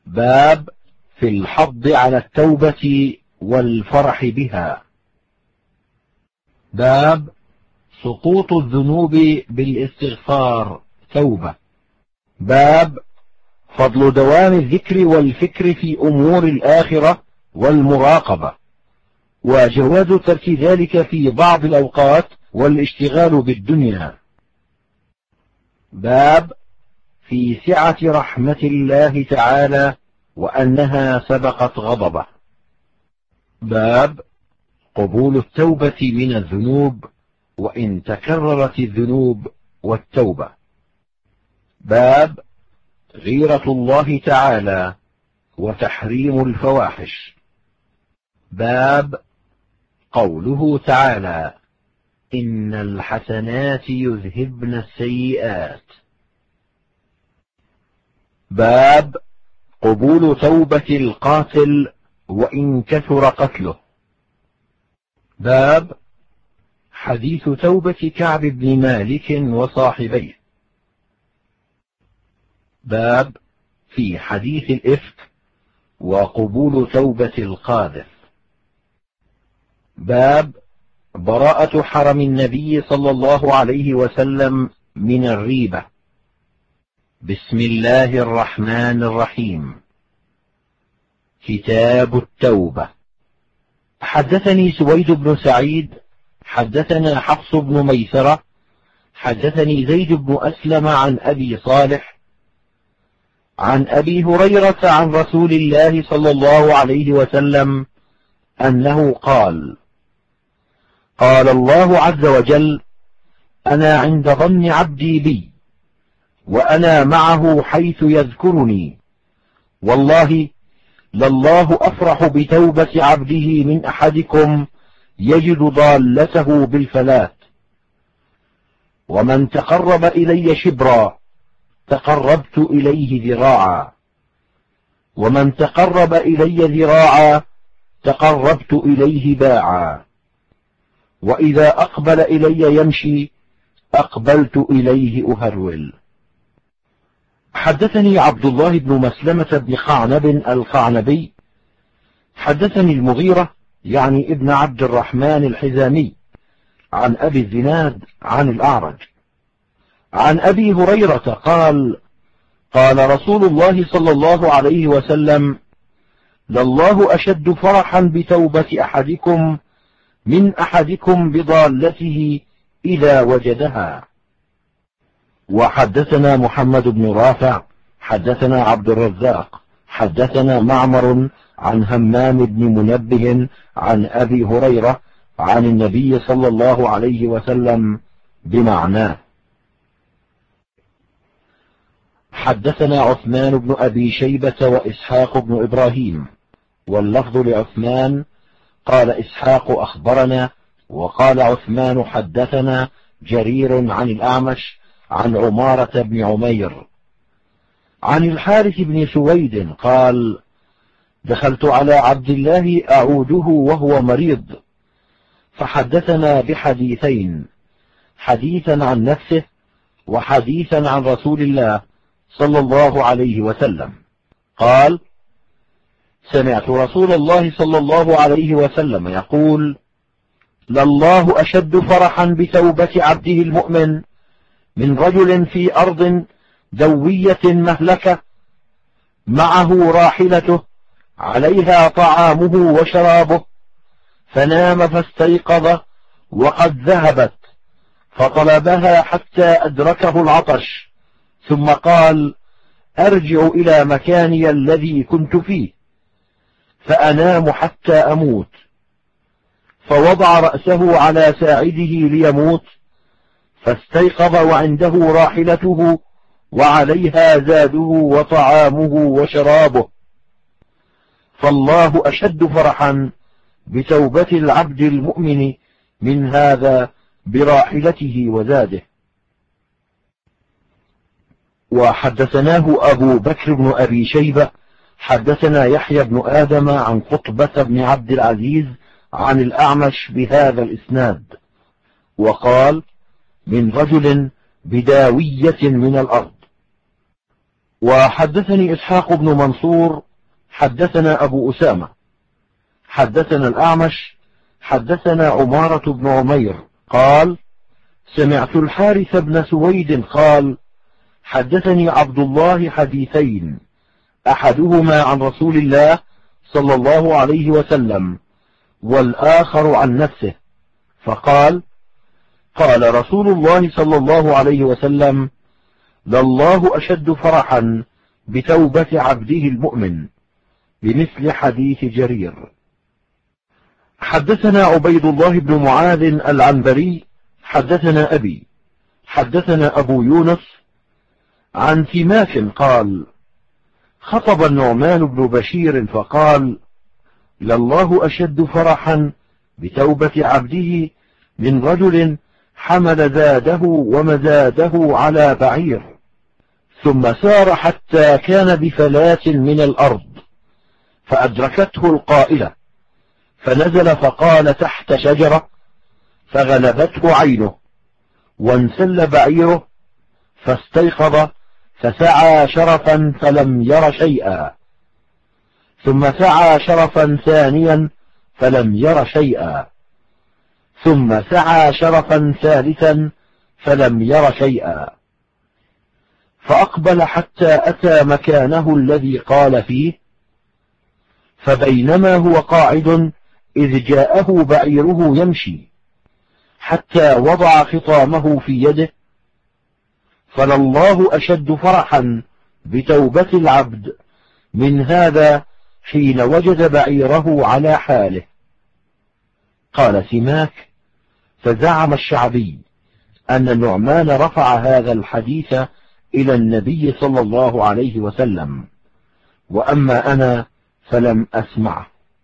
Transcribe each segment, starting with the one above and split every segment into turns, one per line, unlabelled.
باب في الحض على التوبة والفرح بها. باب سقوط الذنوب بالاستغفار توبة. باب فضل دوام الذكر والفكر في أمور الآخرة والمراقبة، وجواز ترك ذلك في بعض الأوقات والاشتغال بالدنيا. باب في سعة رحمة الله تعالى وأنها سبقت غضبه. باب قبول التوبة من الذنوب وإن تكررت الذنوب والتوبة. باب غيرة الله تعالى وتحريم الفواحش. باب قوله تعالى إن الحسنات يذهبن السيئات. باب قبول توبة القاتل وإن كثر قتله. باب حديث توبة كعب بن مالك وصاحبيه. باب في حديث الإفك وقبول توبة القاذف. باب براءة حرم النبي صلى الله عليه وسلم من الريبة. بسم الله الرحمن الرحيم. كتاب التوبة. حدثني سويد بن سعيد حدثنا حفص بن ميسرة حدثني زيد بن أسلم عن أبي صالح عن أبي هريرة عن رسول الله صلى الله عليه وسلم أنه قال: قال الله عز وجل: أنا عند ظن عبدي بي وأنا معه حيث يذكرني، والله لله أفرح بتوبة عبده من أحدكم يجد ضالته بالفلاة. ومن تقرب إلي شبرا تقربت إليه ذراعا، ومن تقرب إلي ذراعا تقربت إليه باعا، وإذا أقبل إلي يمشي أقبلت إليه أهرول. حدثني عبد الله بن مسلمة بن قعنب القعنبي حدثني المغيرة يعني ابن عبد الرحمن الحزامي عن أبي الزناد عن الأعرج عن أبي هريرة قال: قال رسول الله صلى الله عليه وسلم: لله أشد فرحا بتوبة أحدكم من أحدكم بضالته إذا وجدها. وحدثنا محمد بن رافع حدثنا عبد الرزاق حدثنا معمر عن همام بن منبه عن أبي هريرة عن النبي صلى الله عليه وسلم بمعناه. حدثنا عثمان بن أبي شيبة وإسحاق بن إبراهيم، واللفظ لعثمان، قال إسحاق أخبرنا، وقال عثمان حدثنا جرير عن الأعمش عن عمارة بن عمير عن الحارث بن سويد قال: دخلت على عبد الله أعوده وهو مريض، فحدثنا بحديثين: حديثا عن نفسه وحديثا عن رسول الله صلى الله عليه وسلم. قال: سمعت رسول الله صلى الله عليه وسلم يقول: لله أشد فرحا بتوبة عبده المؤمن من رجل في أرض دوية مهلكة معه راحلته عليها طعامه وشرابه، فنام فاستيقظ وقد ذهبت، فطلبها حتى أدركه العطش، ثم قال: أرجع إلى مكاني الذي كنت فيه فأنام حتى أموت، فوضع رأسه على ساعده ليموت، فاستيقظ وعنده راحلته وعليها زاده وطعامه وشرابه، فالله أشد فرحا بتوبة العبد المؤمن من هذا براحلته وزاده. وحدثناه أبو بكر بن أبي شيبة حدثنا يحيى بن آدم عن قطبة بن عبد العزيز عن الأعمش بهذا الإسناد، وقال: من رجل بداوية من الأرض. وحدثني إسحاق بن منصور حدثنا أبو أسامة حدثنا الأعمش حدثنا عمارة بن عمير قال سمعت الحارث بن سويد قال حدثني عبد الله حديثين أحدهما عن رسول الله صلى الله عليه وسلم والآخر عن نفسه فقال قال رسول الله صلى الله عليه وسلم لله أشد فرحا بتوبة عبده المؤمن بمثل حديث جرير. حدثنا عبيد الله بن معاذ العنبري حدثنا أبي حدثنا أبو يونس عن سماك قال خطب النعمان بن بشير فقال لله أشد فرحا بتوبة عبده من رجل حمل زاده ومزاده على بعير ثم سار حتى كان بفلاة من الأرض فأدركته القائلة فنزل فقال تحت شجرة فغلبته عينه وانسل بعيره فاستيقظ فسعى شرفا فلم ير شيئا ثم سعى شرفا ثانيا فلم ير شيئا ثم سعى شرفا ثالثا فلم ير شيئا فأقبل حتى أتى مكانه الذي قال فيه فبينما هو قاعد إذ جاءه بعيره يمشي حتى وضع خطامه في يده فلله أشد فرحا بتوبة العبد من هذا حين وجد بعيره على حاله. قال سماك فزعم الشعبي أن النعمان رفع هذا الحديث إلى النبي صلى الله عليه وسلم وأما أنا فلم أسمعه.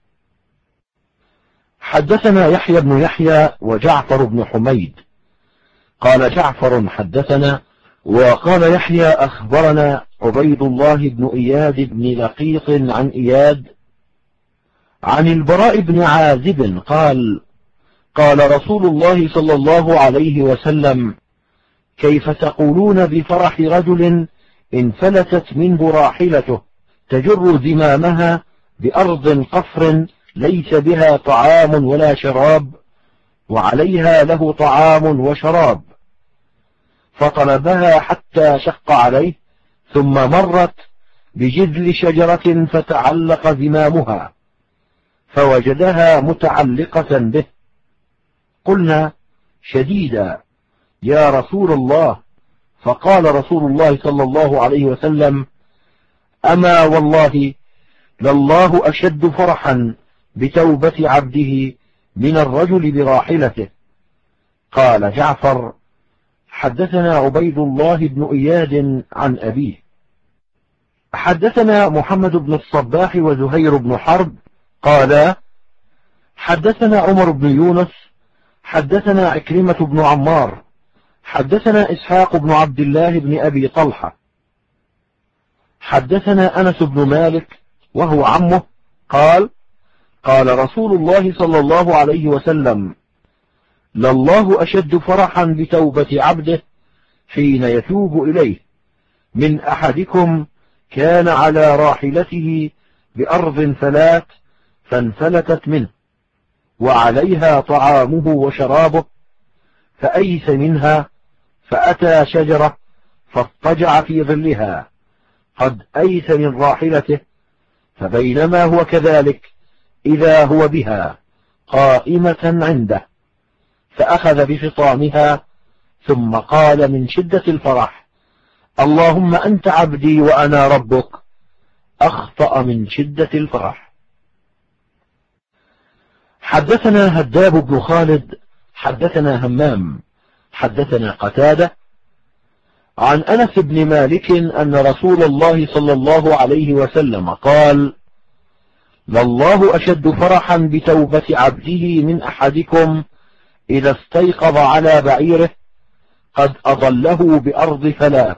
حدثنا يحيى بن يحيى وجعفر بن حميد قال جعفر حدثنا وقال يحيى أخبرنا عبيد الله بن إياد بن لقيط عن إياد عن البراء بن عازب قال قال رسول الله صلى الله عليه وسلم كيف تقولون بفرح رجل انفلتت منه راحلته تجر زمامها بأرض قفر ليس بها طعام ولا شراب وعليها له طعام وشراب فطلبها حتى شق عليه ثم مرت بجذل شجرة فتعلق زمامها فوجدها متعلقة به قلنا شديدا يا رسول الله فقال رسول الله صلى الله عليه وسلم أما والله لله أشد فرحا بتوبة عبده من الرجل براحلته. قال جعفر حدثنا عبيد الله بن إياد عن أبيه حدثنا محمد بن الصباح وزهير بن حرب قال حدثنا عمر بن يونس حدثنا عكرمة بن عمار حدثنا إسحاق بن عبد الله بن أبي طلحة حدثنا أنس بن مالك وهو عمه قال قال رسول الله صلى الله عليه وسلم لله أشد فرحا بتوبة عبده حين يتوب إليه من أحدكم كان على راحلته بأرض فلات فانفلتت منه وعليها طعامه وشرابه فأيس منها فأتى شجرة فاضطجع في ظلها قد أيس من راحلته فبينما هو كذلك إذا هو بها قائمة عنده فأخذ بفطامها ثم قال من شدة الفرح اللهم أنت عبدي وأنا ربك أخطأ من شدة الفرح. حدثنا هداب بن خالد حدثنا همام حدثنا قتادة عن أنس بن مالك أن رسول الله صلى الله عليه وسلم قال لله أشد فرحا بتوبة عبده من أحدكم إذا استيقظ على بعيره قد أضله بأرض فلات.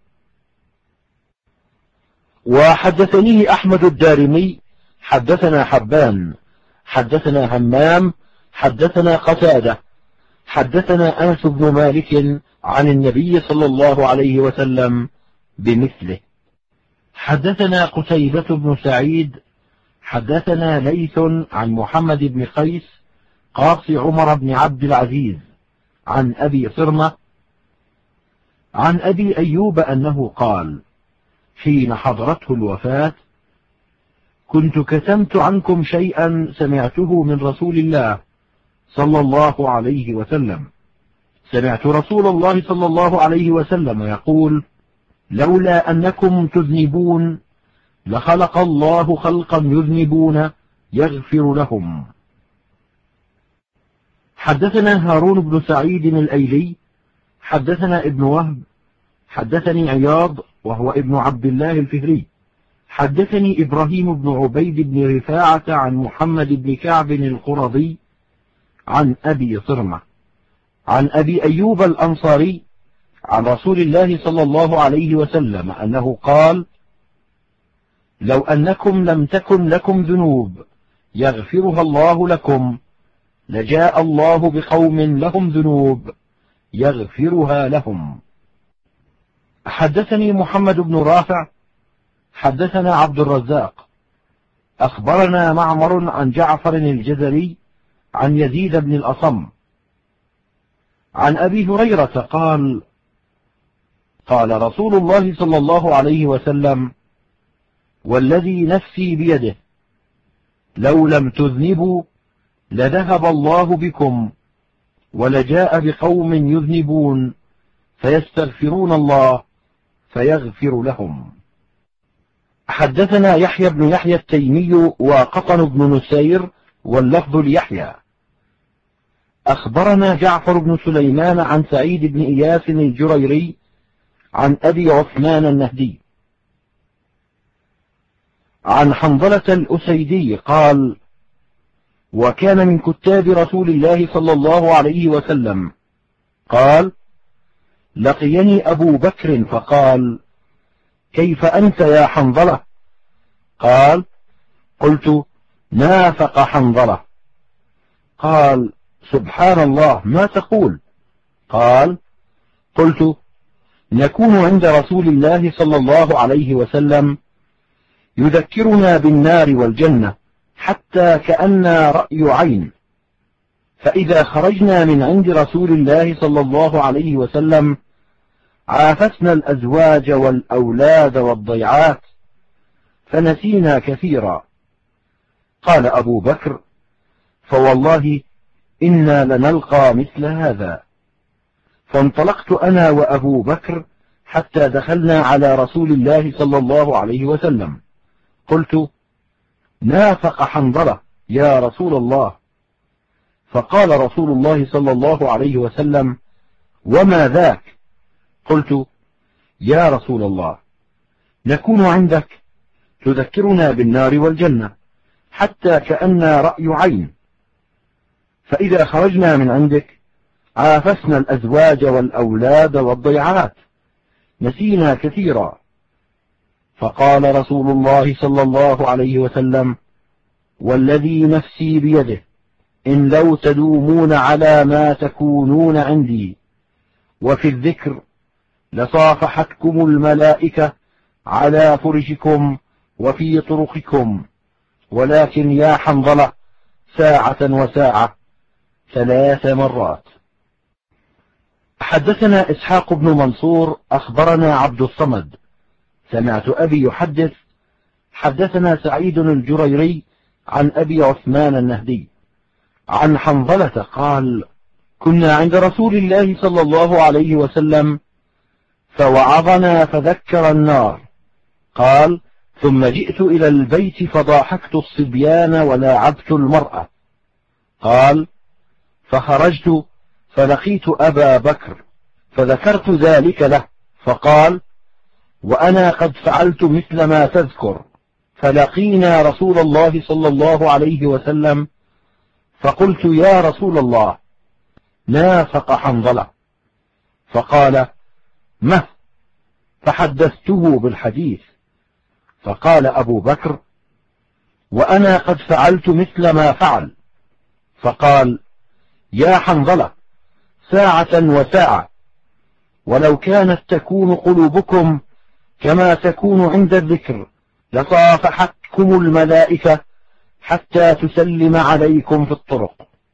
وحدثنيه أحمد الدارمي حدثنا حبان حدثنا همام حدثنا قتادة حدثنا أنس بن مالك عن النبي صلى الله عليه وسلم بمثله. حدثنا قتيبة بن سعيد حدثنا ليث عن محمد بن قيس قاص عمر بن عبد العزيز عن أبي صرمة عن أبي أيوب أنه قال حين حضرته الوفاة: كنت كتمت عنكم شيئا سمعته من رسول الله صلى الله عليه وسلم. سمعت رسول الله صلى الله عليه وسلم يقول: لولا أنكم تذنبون لخلق الله خلقا يذنبون يغفر لهم. حدثنا هارون بن سعيد الأيلي حدثنا ابن وهب حدثني عياض وهو ابن عبد الله الفهري حدثني إبراهيم بن عبيد بن رفاعة عن محمد بن كعب القرظي عن أبي صرمة عن أبي أيوب الأنصاري عن رسول الله صلى الله عليه وسلم أنه قال: لو أنكم لم تكن لكم ذنوب يغفرها الله لكم لجاء الله بقوم لهم ذنوب يغفرها لهم. حدثني محمد بن رافع حدثنا عبد الرزاق أخبرنا معمر عن جعفر الجزري عن يزيد بن الأصم عن أبي هريرة قال: قال رسول الله صلى الله عليه وسلم: والذي نفسي بيده لو لم تذنبوا لذهب الله بكم ولجاء بقوم يذنبون فيستغفرون الله فيغفر لهم. حدثنا يحيى بن يحيى التيمي وقطن بن نسير واللفظ ليحيى أخبرنا جعفر بن سليمان عن سعيد بن إياس الجريري عن أبي عثمان النهدي عن حنظلة الأسيدي قال: وكان من كتاب رسول الله صلى الله عليه وسلم قال: لقيني أبو بكر فقال: كيف أنت يا حنظلة؟ قال: قلت: نافق حنظلة. قال: سبحان الله، ما تقول؟ قال: قلت: نكون عند رسول الله صلى الله عليه وسلم يذكرنا بالنار والجنة حتى كأننا رأي عين، فإذا خرجنا من عند رسول الله صلى الله عليه وسلم عافسنا الأزواج والأولاد والضيعات فنسينا كثيرا. قال أبو بكر: فوالله إنا لنلقى مثل هذا. فانطلقت أنا وأبو بكر حتى دخلنا على رسول الله صلى الله عليه وسلم. قلت: نافق حنظلة يا رسول الله. فقال رسول الله صلى الله عليه وسلم: وما ذاك؟ قلت: يا رسول الله، نكون عندك تذكرنا بالنار والجنة حتى كأننا رأي عين، فإذا خرجنا من عندك عافسنا الأزواج والأولاد والضيعات نسينا كثيرا. فقال رسول الله صلى الله عليه وسلم: والذي نفسي بيده إن لو تدومون على ما تكونون عندي وفي الذكر لصافحتكم الملائكة على فرشكم وفي طرقكم، ولكن يا حنظلة ساعة وساعة 3 مرات. حدثنا إسحاق بن منصور أخبرنا عبد الصمد سمعت أبي يحدث حدثنا سعيد الجريري عن أبي عثمان النهدي عن حنظلة قال: كنا عند رسول الله صلى الله عليه وسلم فوعظنا فذكر النار. قال: ثم جئت إلى البيت فضاحكت الصبيان ولاعبت المرأة. قال: فخرجت فلقيت أبا بكر فذكرت ذلك له، فقال: وأنا قد فعلت مثل ما تذكر. فلقينا رسول الله صلى الله عليه وسلم فقلت: يا رسول الله، نافق حنظلة. فقال: مه؟ فحدثته بالحديث. فقال أبو بكر: وأنا قد فعلت مثل ما فعل. فقال: يا حنظلة ساعة وساعة، ولو كانت تكون قلوبكم كما تكون عند الذكر لصافحتكم الملائكة حتى تسلم عليكم في الطرق.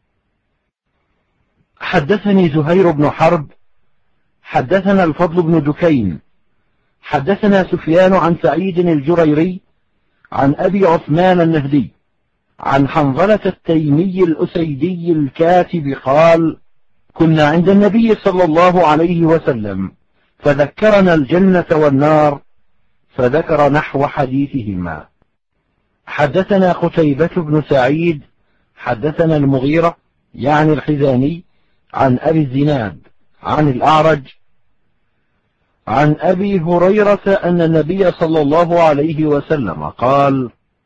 حدثني زهير بن حرب حدثنا الفضل بن دكين حدثنا سفيان عن سعيد الجريري عن أبي عثمان النهدي عن حنظلة التيمي الأسيدي الكاتب قال: كنا عند النبي صلى الله عليه وسلم فذكرنا الجنة والنار فذكر نحو حديثهما. حدثنا قتيبة بن سعيد حدثنا المغيرة يعني الحزامي عن أبي الزناد عن الأعرج عن أبي هريرة أن النبي صلى الله عليه وسلم قال: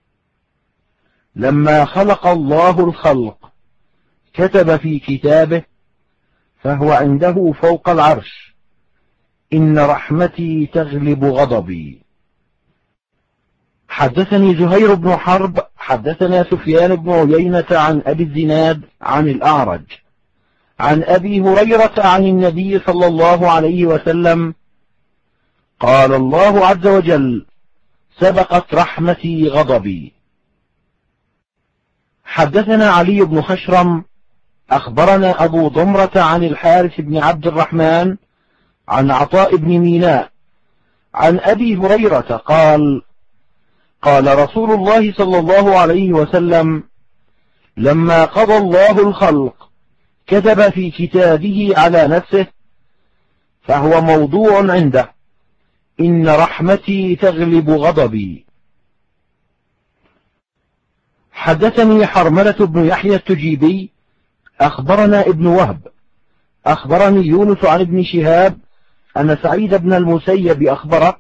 لما خلق الله الخلق كتب في كتابه فهو عنده فوق العرش: إن رحمتي تغلب غضبي. حدثني زهير بن حرب حدثنا سفيان بن عيينة عن أبي الزناد عن الأعرج عن أبي هريرة عن النبي صلى الله عليه وسلم قال: الله عز وجل: سبقت رحمتي غضبي. حدثنا علي بن خشرم أخبرنا أبو ضمرة عن الحارث بن عبد الرحمن عن عطاء بن ميناء عن أبي هريرة قال: قال رسول الله صلى الله عليه وسلم: لما قضى الله الخلق كتب في كتابه على نفسه فهو موضوع عنده: إن رحمتي تغلب غضبي. حدثني حرملة بن يحيى التجيبي أخبرنا ابن وهب أخبرني يونس عن ابن شهاب أن سعيد بن المسيب أخبره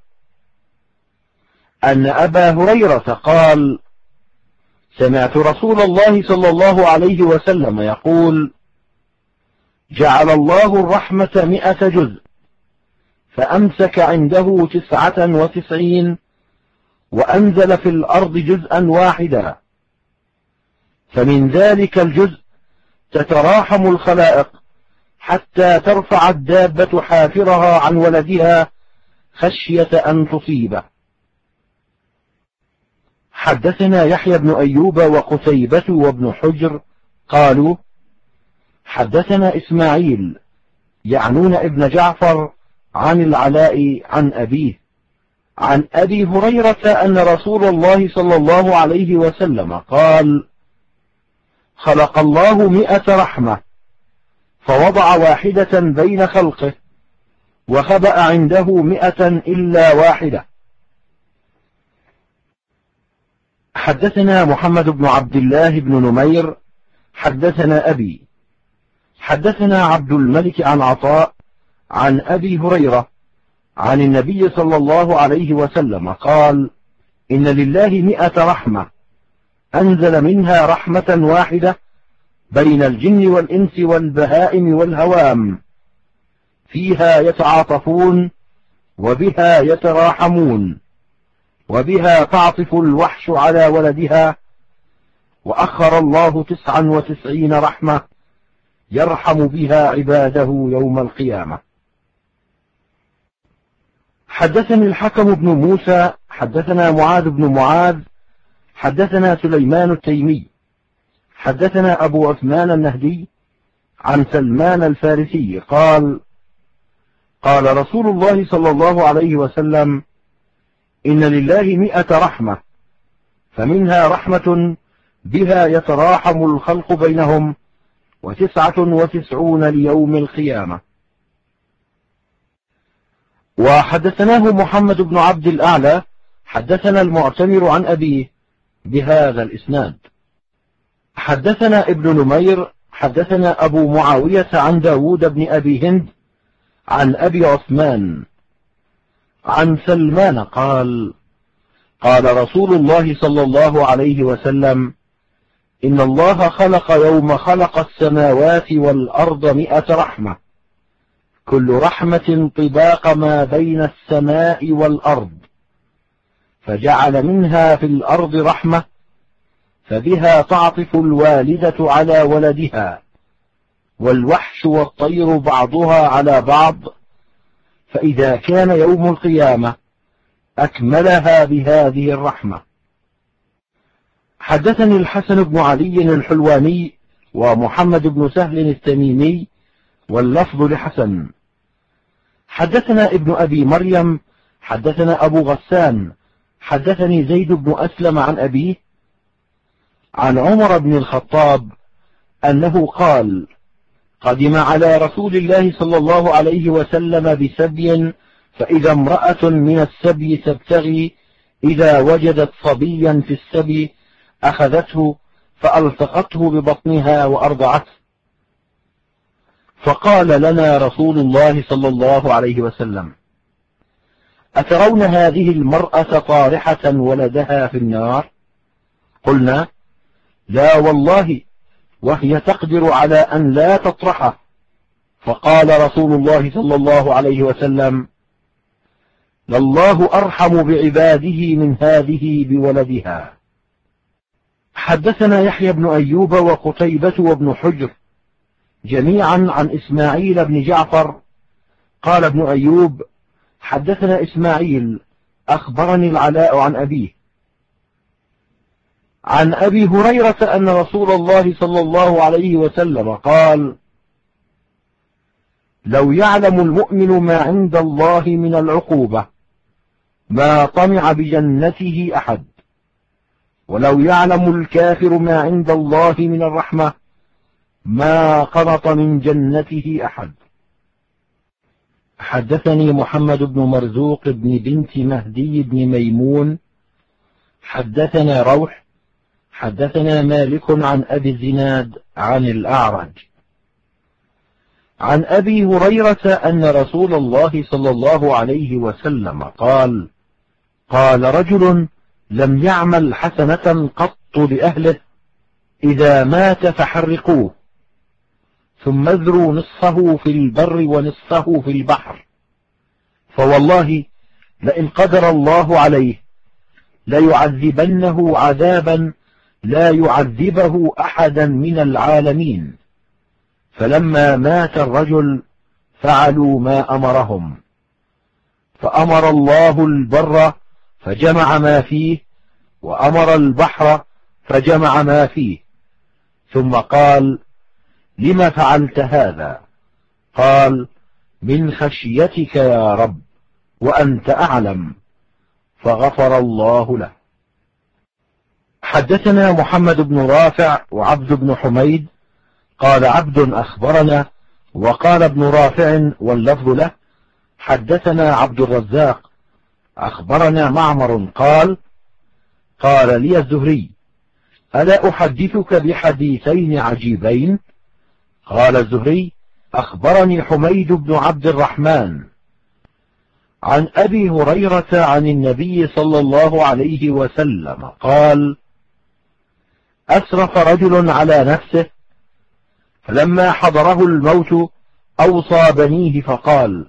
أن أبا هريرة قال: سمعت رسول الله صلى الله عليه وسلم يقول: جعل الله الرحمة 100 جزء فأمسك عنده 99 وأنزل في الأرض جزءا واحدا، فمن ذلك الجزء تتراحم الخلائق حتى ترفع الدابة حافرها عن ولدها خشية أن تصيبه. حدثنا يحيى بن أيوب وقتيبة وابن حجر قالوا: حدثنا إسماعيل يعنون ابن جعفر عن العلاء عن أبيه عن أبي هريرة أن رسول الله صلى الله عليه وسلم قال: خلق الله 100 رحمة فوضع واحدة بين خلقه وخبأ عنده 100 إلا واحدة. حدثنا محمد بن عبد الله بن نمير حدثنا أبي حدثنا عبد الملك عن عطاء عن أبي هريرة عن النبي صلى الله عليه وسلم قال: إن لله 100 رحمة أنزل منها رحمة واحدة بين الجن والإنس والبهائم والهوام، فيها يتعاطفون وبها يتراحمون وبها تعطف الوحش على ولدها، وأخر الله 99 رحمة يرحم بها عباده يوم القيامة. حدثني الحكم بن موسى حدثنا معاذ بن معاذ حدثنا سليمان التيمي حدثنا أبو عثمان النهدي عن سلمان الفارسي قال: قال رسول الله صلى الله عليه وسلم: إن لله 100 رحمة فمنها رحمة بها يتراحم الخلق بينهم 99 ليوم القيامة. وحدثناه محمد بن عبد الأعلى حدثنا المعتمر عن أبيه بهذا الإسناد. حدثنا ابن نمير حدثنا أبو معاوية عن داود بن أبي هند عن أبي عثمان عن سلمان قال: قال رسول الله صلى الله عليه وسلم: إن الله خلق يوم خلق السماوات والأرض 100 رحمة، كل رحمة طباق ما بين السماء والأرض، فجعل منها في الأرض رحمة فبها تعطف الوالدة على ولدها والوحش والطير بعضها على بعض، فإذا كان يوم القيامة أكملها بهذه الرحمة. حدثني الحسن بن علي الحلواني ومحمد بن سهل التميمي واللفظ لحسن. حدثنا ابن أبي مريم حدثنا أبو غسان حدثني زيد بن أسلم عن أبيه عن عمر بن الخطاب أنه قال: قدم على رسول الله صلى الله عليه وسلم بسبي، فإذا امرأة من السبي تبتغي، إذا وجدت صبيا في السبي أخذته فألصقته ببطنها وأرضعته، فقال لنا رسول الله صلى الله عليه وسلم: أترون هذه المرأة طارحة ولدها في النار؟ قلنا: لا والله، وهي تقدر على أن لا تطرحه. فقال رسول الله صلى الله عليه وسلم: لله أرحم بعباده من هذه بولدها. حدثنا يحيى بن أيوب وقتيبة وابن حجر جميعا عن إسماعيل بن جعفر قال ابن أيوب: حدثنا إسماعيل أخبرني العلاء عن أبيه عن أبي هريرة أن رسول الله صلى الله عليه وسلم قال: لو يعلم المؤمن ما عند الله من العقوبة ما طمع بجنته أحد، ولو يعلم الكافر ما عند الله من الرحمة ما قنط من جنته أحد. حدثني محمد بن مرزوق بن بنت مهدي بن ميمون حدثنا روح حدثنا مالك عن أبي الزناد عن الأعرج عن أبي هريرة أن رسول الله صلى الله عليه وسلم قال: قال رجل لم يعمل حسنة قط لأهله، إذا مات فحرقوه، ثم اذروا نصفه في البر ونصفه في البحر، فوالله لئن قدر الله عليه ليعذبنه عذابا لا يعذبه أحدا من العالمين. فلما مات الرجل فعلوا ما أمرهم، فأمر الله البر فجمع ما فيه، وأمر البحر فجمع ما فيه، ثم قال: لم فعلت هذا؟ قال: من خشيتك يا رب، وأنت أعلم، فغفر الله له. حدثنا محمد بن رافع وعبد بن حميد قال عبد أخبرنا، وقال ابن رافع واللفظ له: حدثنا عبد الرزاق أخبرنا معمر قال: قال لي الزهري: ألا أحدثك بحديثين عجيبين؟ قال الزهري: أخبرني حميد بن عبد الرحمن عن أبي هريرة عن النبي صلى الله عليه وسلم قال: أسرف رجل على نفسه، فلما حضره الموت أوصى بنيه فقال: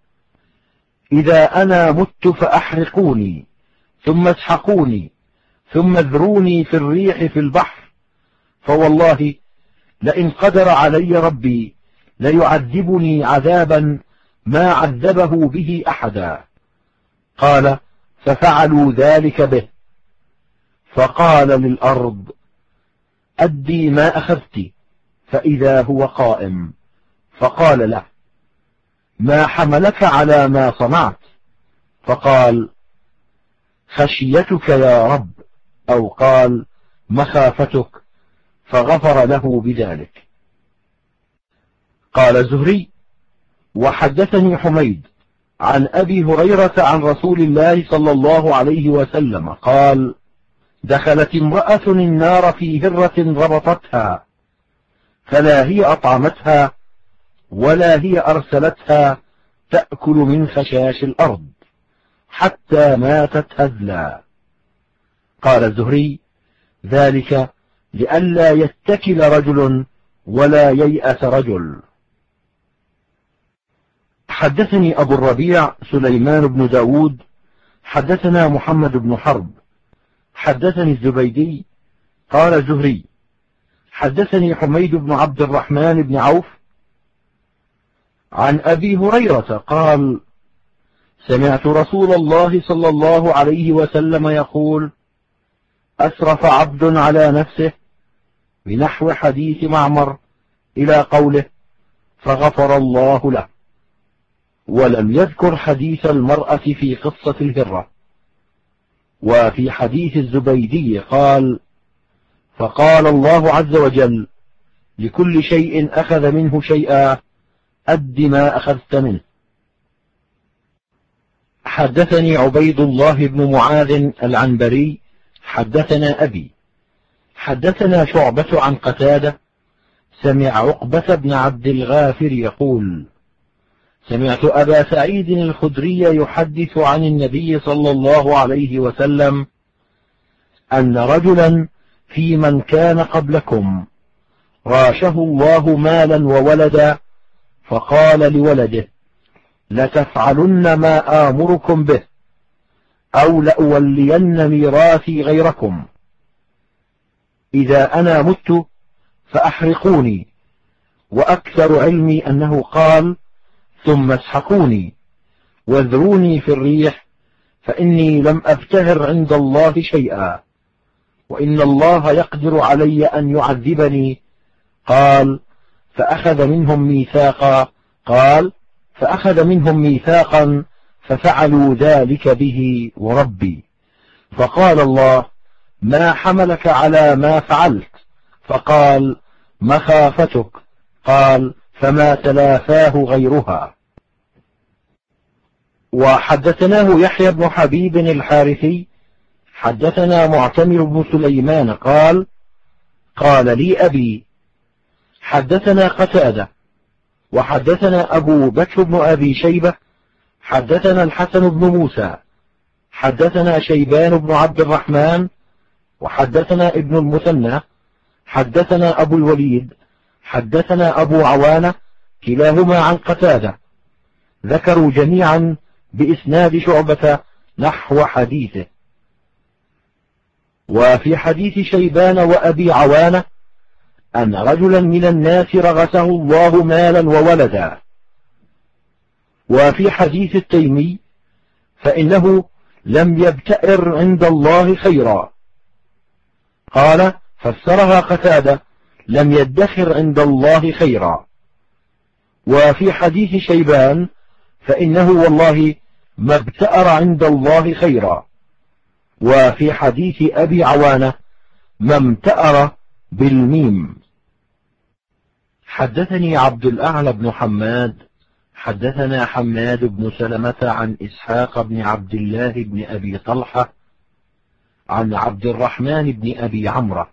إذا أنا مت فأحرقوني، ثم اسحقوني، ثم اذروني في الريح في البحر، فوالله لئن قدر علي ربي ليعذبني عذابا ما عذبه به أحدا. قال: ففعلوا ذلك به، فقال للأرض: أدي ما أخذت، فإذا هو قائم، فقال له: ما حملك على ما صنعت؟ فقال: خشيتك يا رب، أو قال: مخافتك، فغفر له بذلك. قال الزهري: وحدثني حميد عن أبي هريرة عن رسول الله صلى الله عليه وسلم قال: دخلت امرأة النار في هرة ربطتها، فلا هي أطعمتها ولا هي أرسلتها تأكل من خشاش الأرض حتى ماتت هزلا. قال الزهري: ذلك لئلا يتكل رجل ولا ييأس رجل. حدثني أبو الربيع سليمان بن داود حدثنا محمد بن حرب حدثني الزبيدي قال الزهري: حدثني حميد بن عبد الرحمن بن عوف عن أبي هريرة قال: سمعت رسول الله صلى الله عليه وسلم يقول: أسرف عبد على نفسه، بنحو حديث معمر إلى قوله: فغفر الله له. ولم يذكر حديث المرأة في قصة الهرة. وفي حديث الزبيدي قال: فقال الله عز وجل: لكل شيء أخذ منه شيئا، أد ما أخذت منه. حدثني عبيد الله بن معاذ العنبري حدثنا أبي حدثنا شعبة عن قتادة سمع عقبة بن عبد الغافر يقول: سمعت أبا سعيد الخدري يحدث عن النبي صلى الله عليه وسلم أن رجلا في من كان قبلكم راشه الله مالا وولدا، فقال لولده: لتفعلن ما آمركم به، أو لأولين ميراثي غيركم، إذا أنا مت فأحرقوني. وأكثر علمي أنه قال: ثم اسحقوني واذروني في الريح، فإني لم أفتهر عند الله شيئا، وإن الله يقدر علي أن يعذبني. قال: فأخذ منهم ميثاقا ففعلوا ذلك به وربي. فقال الله: ما حملك على ما فعلت؟ فقال: مخافتك. قال: فما تلافاه غيرها. وحدثناه يحيى بن حبيب الحارثي حدثنا معتمر بن سليمان قال: قال لي أبي: حدثنا قتادة، وحدثنا أبو بكر بن أبي شيبة حدثنا الحسن بن موسى حدثنا شيبان بن عبد الرحمن وحدثنا ابن المثنى حدثنا أبو الوليد حدثنا أبو عوانة، كلاهما عن قتادة، ذكروا جميعا بإسناد شعبة نحو حديثه. وفي حديث شيبان وأبي عوانة أن رجلا من الناس رغسه الله مالا وولدا. وفي حديث التيمي فإنه لم يبتئر عند الله خيرا. قال: فسرها قتادة: لم يدخر عند الله خيرا. وفي حديث شيبان فإنه والله ما ابتأر عند الله خيرا. وفي حديث أبي عوانة ما امتأر بالميم. حدثني عبد الأعلى بن حماد حدثنا حماد بن سلمة عن إسحاق بن عبد الله بن أبي طلحة عن عبد الرحمن بن أبي عمرو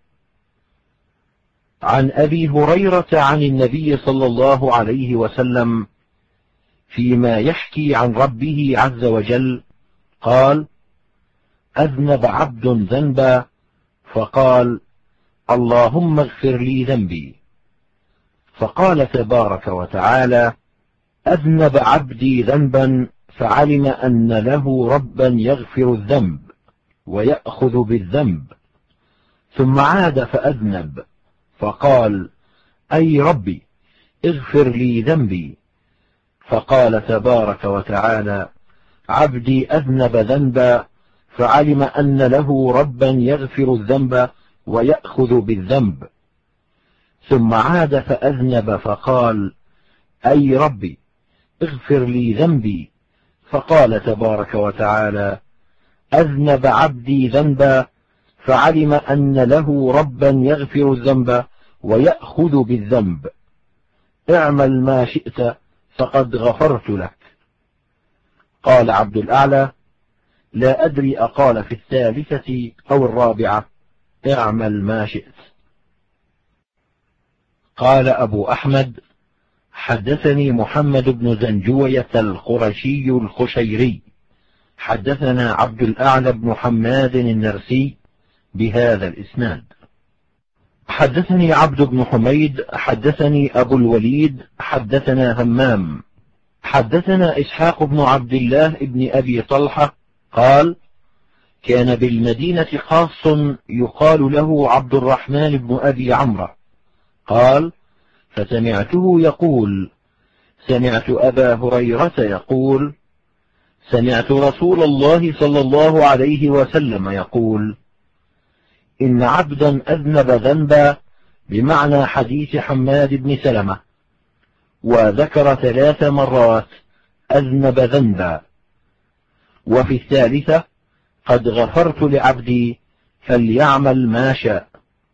عن أبي هريرة عن النبي صلى الله عليه وسلم فيما يحكي عن ربه عز وجل قال: أذنب عبد ذنبا فقال: اللهم اغفر لي ذنبي، فقال تبارك وتعالى: أذنب عبدي ذنبا فعلم أن له ربا يغفر الذنب ويأخذ بالذنب، ثم عاد فأذنب فقال: أي ربي اغفر لي ذنبي، فقال تبارك وتعالى: عبدي أذنب ذنبا فعلم أن له ربا يغفر الذنب ويأخذ بالذنب، ثم عاد فأذنب فقال: أي ربي اغفر لي ذنبي، فقال تبارك وتعالى: أذنب عبدي ذنبا فعلم أن له ربا يغفر الذنب ويأخذ بالذنب، اعمل ما شئت فقد غفرت لك. قال عبد الأعلى: لا أدري أقال في الثالثة أو الرابعة: اعمل ما شئت. قال أبو أحمد: حدثني محمد بن زنجوية القرشي الخشيري حدثنا عبد الأعلى بن حماد النرسي بهذا الإسناد. حدثني عبد بن حميد حدثني أبو الوليد حدثنا همام حدثنا إسحاق بن عبد الله بن أبي طلحة قال: كان بالمدينة خاص يقال له عبد الرحمن بن أبي عمرو قال: فسمعته يقول: سمعت أبا هريرة يقول: سمعت رسول الله صلى الله عليه وسلم يقول: إن عبدا أذنب ذنبا، بمعنى حديث حماد بن سلمة، وذكر 3 مرات أذنب ذنبا، وفي الثالثة: قد غفرت لعبدي فليعمل ما شاء.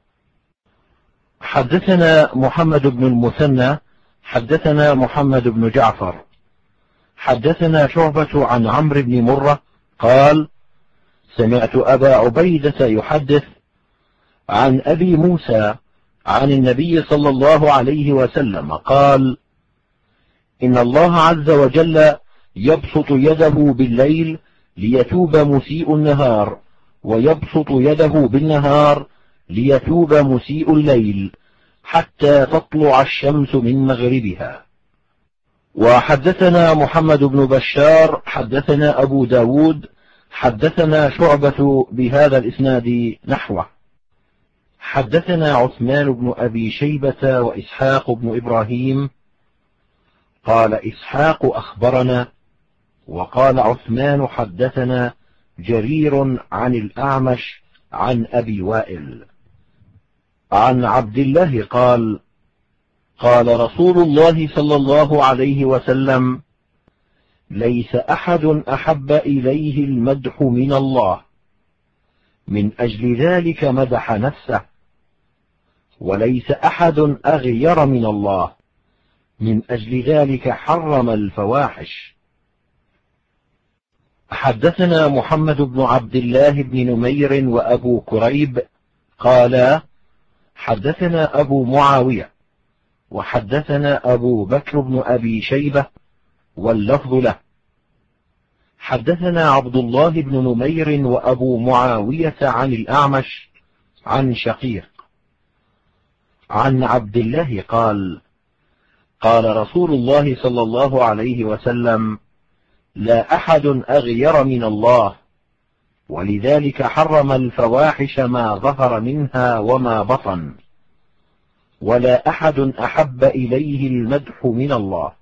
حدثنا محمد بن المثنى حدثنا محمد بن جعفر حدثنا شعبة عن عمرو بن مرة قال: سمعت أبا عبيدة يحدث عن أبي موسى عن النبي صلى الله عليه وسلم قال: إن الله عز وجل يبسط يده بالليل ليتوب مسيء النهار، ويبسط يده بالنهار ليتوب مسيء الليل، حتى تطلع الشمس من مغربها. وحدثنا محمد بن بشار حدثنا أبو داود حدثنا شعبة بهذا الإسناد نحوه. حدثنا عثمان بن أبي شيبة وإسحاق بن إبراهيم قال إسحاق أخبرنا، وقال عثمان حدثنا جرير عن الأعمش عن أبي وائل عن عبد الله قال: قال رسول الله صلى الله عليه وسلم: ليس أحد أحب إليه المدح من الله، من أجل ذلك مدح نفسه، وليس أحد أغير من الله، من أجل ذلك حرم الفواحش. حدثنا محمد بن عبد الله بن نمير وأبو كريب قالا: حدثنا أبو معاوية وحدثنا أبو بكر بن أبي شيبة واللفظ له. حدثنا عبد الله بن نمير وأبو معاوية عن الأعمش عن شقيق عن عبد الله قال: قال رسول الله صلى الله عليه وسلم: لا أحد أغير من الله، ولذلك حرم الفواحش ما ظهر منها وما بطن، ولا أحد أحب إليه المدح من الله.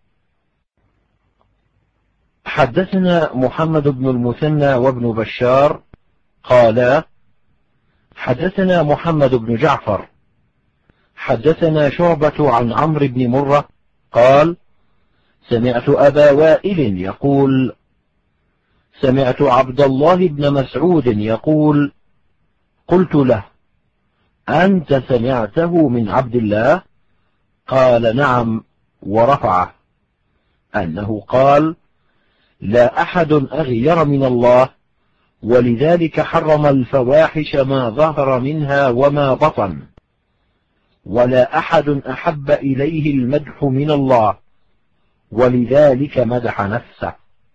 حدثنا محمد بن المثنى وابن بشار قالا: حدثنا محمد بن جعفر حدثنا شعبة عن عمرو بن مرة قال: سمعت أبا وائل يقول: سمعت عبد الله بن مسعود يقول: قلت له: أنت سمعته من عبد الله؟ قال: نعم، ورفعه، أنه قال: لا أحد أغير من الله، ولذلك حرم الفواحش ما ظهر منها وما بطن، ولا أحد أحب إليه المدح من الله، ولذلك مدح نفسه.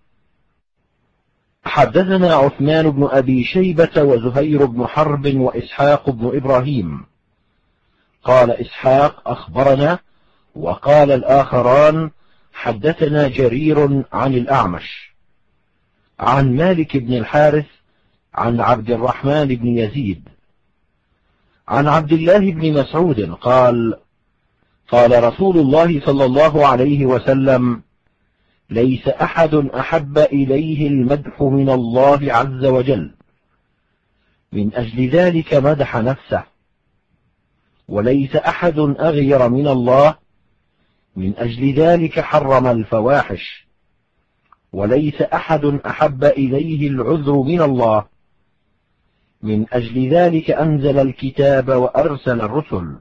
حدثنا عثمان بن أبي شيبة وزهير بن حرب وإسحاق بن إبراهيم. قال إسحاق: أخبرنا، وقال الآخران: حدثنا جرير عن الأعمش عن مالك بن الحارث عن عبد الرحمن بن يزيد عن عبد الله بن مسعود قال: قال رسول الله صلى الله عليه وسلم: ليس أحد أحب إليه المدح من الله عز وجل، من أجل ذلك مدح نفسه، وليس أحد أغير من الله، من أجل ذلك حرم الفواحش، وليس أحد أحب إليه العذر من الله، من أجل ذلك أنزل الكتاب وأرسل الرسل.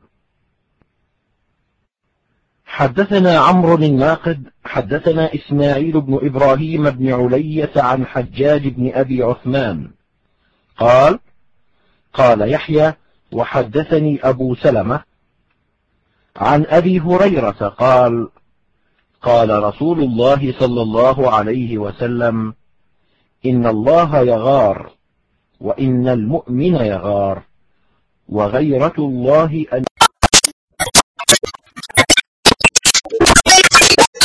حدثنا عمرو الناقد حدثنا إسماعيل بن إبراهيم بن علية عن حجاج بن أبي عثمان قال: قال يحيى: وحدثني أبو سلمة عن أبي هريرة قال: قال رسول الله صلى الله عليه وسلم: إن الله يغار، وإن المؤمن يغار، وغيرة الله أن